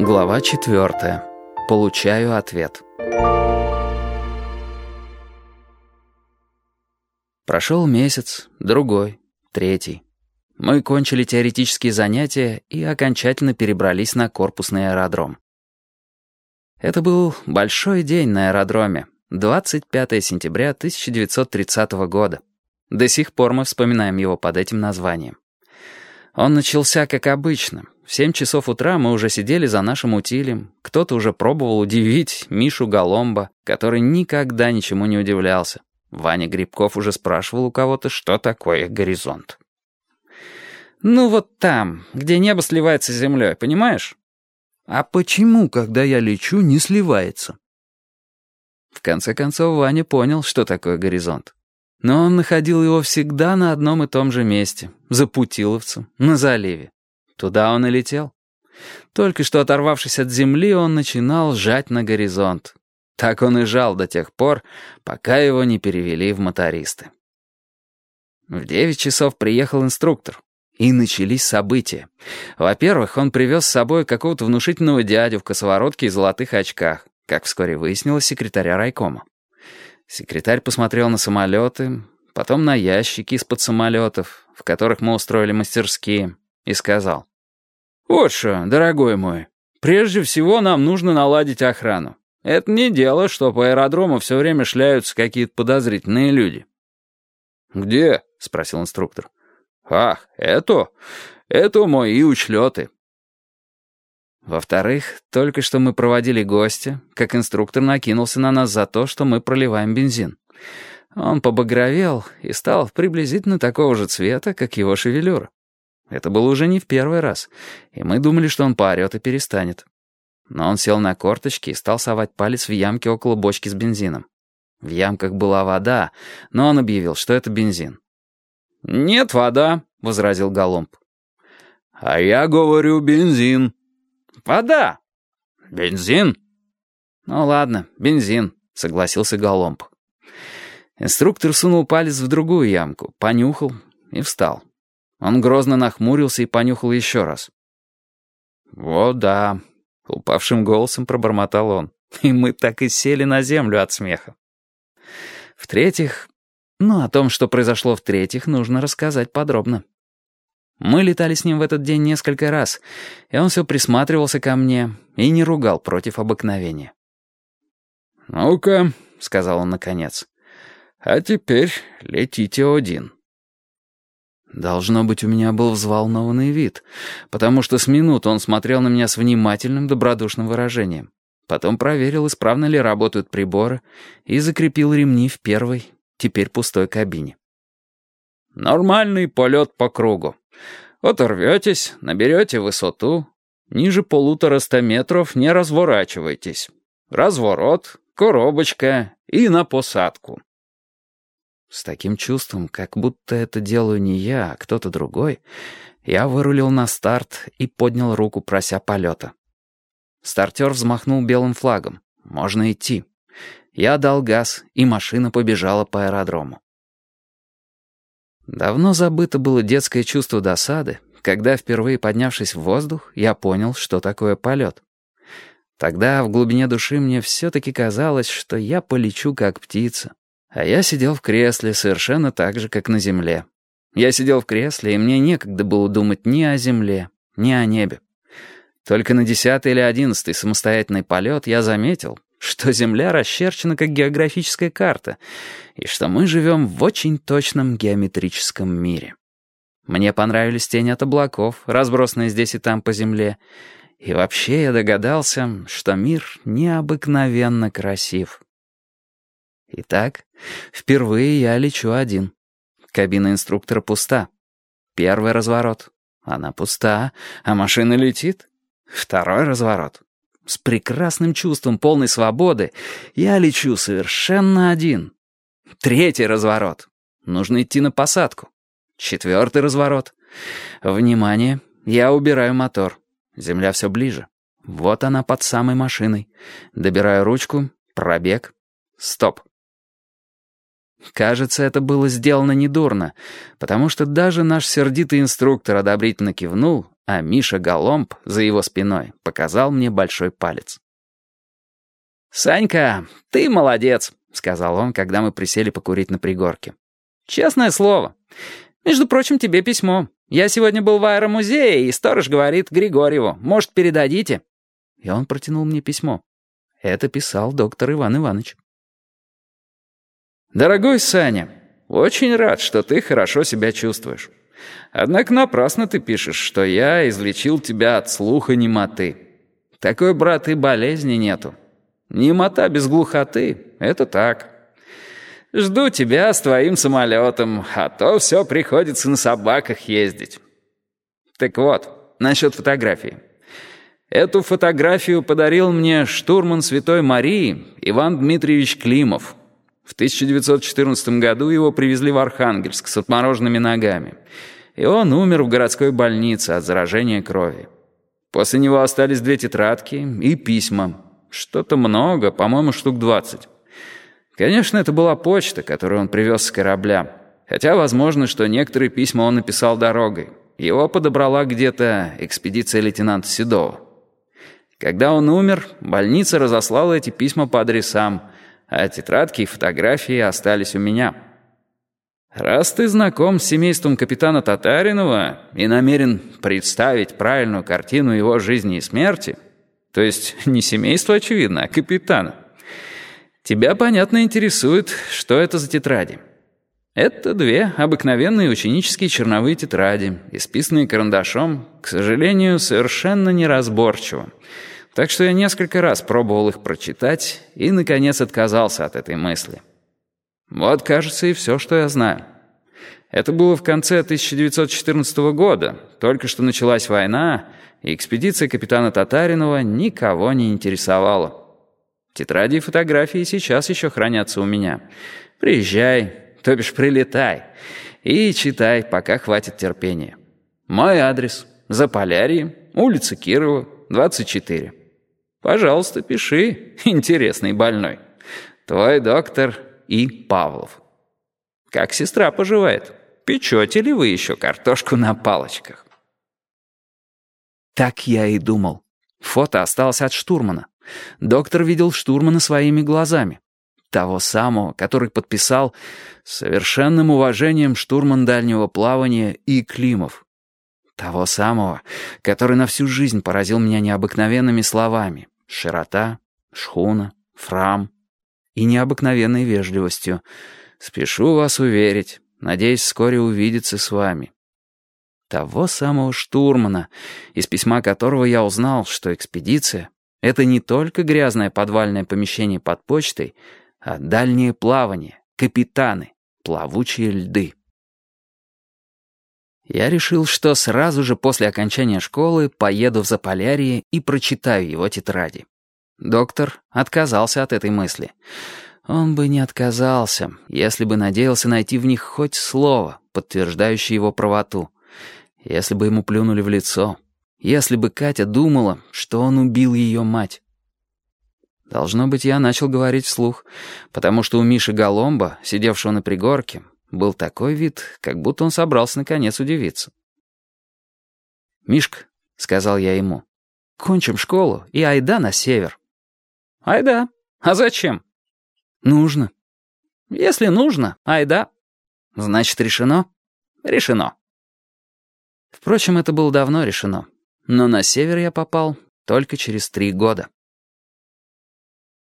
Глава 4. Получаю ответ. Прошел месяц, другой, третий. Мы кончили теоретические занятия и окончательно перебрались на корпусный аэродром. Это был большой день на аэродроме, 25 сентября 1930 года. До сих пор мы вспоминаем его под этим названием. Он начался как обычно. В 7 часов утра мы уже сидели за нашим утилем. Кто-то уже пробовал удивить Мишу Голомба, который никогда ничему не удивлялся. Ваня Грибков уже спрашивал у кого-то, что такое горизонт. «Ну вот там, где небо сливается с землей, понимаешь?» «А почему, когда я лечу, не сливается?» В конце концов, Ваня понял, что такое горизонт. Но он находил его всегда на одном и том же месте, за Путиловцем, на заливе. Туда он и летел. Только что оторвавшись от земли, он начинал жать на горизонт. Так он и жал до тех пор, пока его не перевели в мотористы. В 9 часов приехал инструктор. И начались события. Во-первых, он привез с собой какого-то внушительного дядю в косоворотке и золотых очках, как вскоре выяснилось, секретаря райкома. Секретарь посмотрел на самолеты, потом на ящики из-под самолетов, в которых мы устроили мастерские, и сказал: «Вот что, дорогой мой, прежде всего нам нужно наладить охрану. Это не дело, что по аэродрому все время шляются какие-то подозрительные люди». «Где?» — спросил инструктор. «Ах, это мои учлеты». Во-вторых, только что мы проводили гостя, как инструктор накинулся на нас за то, что мы проливаем бензин. Он побагровел и стал приблизительно такого же цвета, как его шевелюра. Это было уже не в первый раз, и мы думали, что он поорет и перестанет. Но он сел на корточки и стал совать палец в ямке около бочки с бензином. В ямках была вода, но он объявил, что это бензин. «Нет, вода», — возразил Голомб. «А я говорю, бензин». «Вода». «Бензин». «Ну ладно, бензин», — согласился Голомб. Инструктор сунул палец в другую ямку, понюхал и встал. Он грозно нахмурился и понюхал еще раз. «О да», — упавшим голосом пробормотал он. И мы так и сели на землю от смеха. В-третьих, о том, что произошло в-третьих, нужно рассказать подробно. Мы летали с ним в этот день несколько раз, и он все присматривался ко мне и не ругал против обыкновения. «Ну-ка», — сказал он наконец, — «а теперь летите один». Должно быть, у меня был взволнованный вид, потому что с минуты он смотрел на меня с внимательным, добродушным выражением. Потом проверил, исправно ли работают приборы, и закрепил ремни в первой, теперь пустой кабине. «Нормальный полет по кругу. Оторветесь, наберете высоту. Ниже 150 метров не разворачивайтесь. Разворот, коробочка и на посадку». С таким чувством, как будто это делаю не я, а кто-то другой, я вырулил на старт и поднял руку, прося полета. Стартер взмахнул белым флагом. «Можно идти». Я дал газ, и машина побежала по аэродрому. Давно забыто было детское чувство досады, когда, впервые поднявшись в воздух, я понял, что такое полет. Тогда в глубине души мне все-таки казалось, что я полечу как птица. А я сидел в кресле совершенно так же, как на земле. Я сидел в кресле, и мне некогда было думать ни о земле, ни о небе. Только на 10-й или 11-й самостоятельный полет я заметил, что Земля расчерчена как географическая карта, и что мы живем в очень точном геометрическом мире. Мне понравились тени от облаков, разбросанные здесь и там по Земле, и вообще я догадался, что мир необыкновенно красив. Итак, впервые я лечу один. Кабина инструктора пуста. Первый разворот. Она пуста, а машина летит. Второй разворот. С прекрасным чувством полной свободы я лечу совершенно один. Третий разворот. Нужно идти на посадку. Четвертый разворот. Внимание, я убираю мотор. Земля все ближе. Вот она под самой машиной. Добираю ручку. Пробег. Стоп. Кажется, это было сделано недурно, потому что даже наш сердитый инструктор одобрительно кивнул, а Миша Голомб за его спиной показал мне большой палец. «Санька, ты молодец», — сказал он, когда мы присели покурить на пригорке. «Честное слово. Между прочим, тебе письмо. Я сегодня был в аэромузее, и сторож говорит Григорьеву, может, передадите?» И он протянул мне письмо. Это писал доктор Иван Иванович. «Дорогой Саня, очень рад, что ты хорошо себя чувствуешь. Однако напрасно ты пишешь, что я излечил тебя от слуха-немоты. Такой, брат, и болезни нету. Немота без глухоты — это так. Жду тебя с твоим самолетом, а то все приходится на собаках ездить. Так вот, насчет фотографии. Эту фотографию подарил мне штурман Святой Марии Иван Дмитриевич Климов. В 1914 году его привезли в Архангельск с отмороженными ногами, и он умер в городской больнице от заражения крови. После него остались 2 тетрадки и письма. Что-то много, по-моему, штук 20. Конечно, это была почта, которую он привез с корабля, хотя возможно, что некоторые письма он написал дорогой. Его подобрала где-то экспедиция лейтенанта Седова. Когда он умер, больница разослала эти письма по адресам, а тетрадки и фотографии остались у меня. Раз ты знаком с семейством капитана Татаринова и намерен представить правильную картину его жизни и смерти, то есть не семейство, очевидно, а капитана, тебя, понятно, интересует, что это за тетради. Это 2 обыкновенные ученические черновые тетради, исписанные карандашом, к сожалению, совершенно неразборчиво. Так что я несколько раз пробовал их прочитать и, наконец, отказался от этой мысли. Вот, кажется, и все, что я знаю. Это было в конце 1914 года, только что началась война, и экспедиция капитана Татаринова никого не интересовала. Тетради и фотографии сейчас еще хранятся у меня. Приезжай, то бишь прилетай, и читай, пока хватит терпения. Мой адрес — Заполярье, улица Кирова, 24. Пожалуйста, пиши, интересный больной. Твой доктор И. Павлов. Как сестра поживает? Печете ли вы еще картошку на палочках? Так я и думал. Фото осталось от штурмана. Доктор видел штурмана своими глазами. Того самого, который подписал с совершенным уважением штурман дальнего плавания И. Климов. Того самого, который на всю жизнь поразил меня необыкновенными словами: широта, шхуна, фрам и необыкновенной вежливостью. Спешу вас уверить, надеюсь вскоре увидеться с вами. Того самого штурмана, из письма которого я узнал, что экспедиция — это не только грязное подвальное помещение под почтой, а дальнее плавание, капитаны, плавучие льды. Я решил, что сразу же после окончания школы поеду в Заполярье и прочитаю его тетради. Доктор отказался от этой мысли. Он бы не отказался, если бы надеялся найти в них хоть слово, подтверждающее его правоту. Если бы ему плюнули в лицо. Если бы Катя думала, что он убил ее мать. Должно быть, я начал говорить вслух, потому что у Миши Голомба, сидевшего на пригорке, был такой вид, как будто он собрался наконец удивиться. «Мишка», — сказал я ему, — «кончим школу и айда на север». «Айда? А зачем?» «Нужно». «Если нужно, айда». «Значит, решено?» «Решено». Впрочем, это было давно решено. Но на север я попал только через 3 года.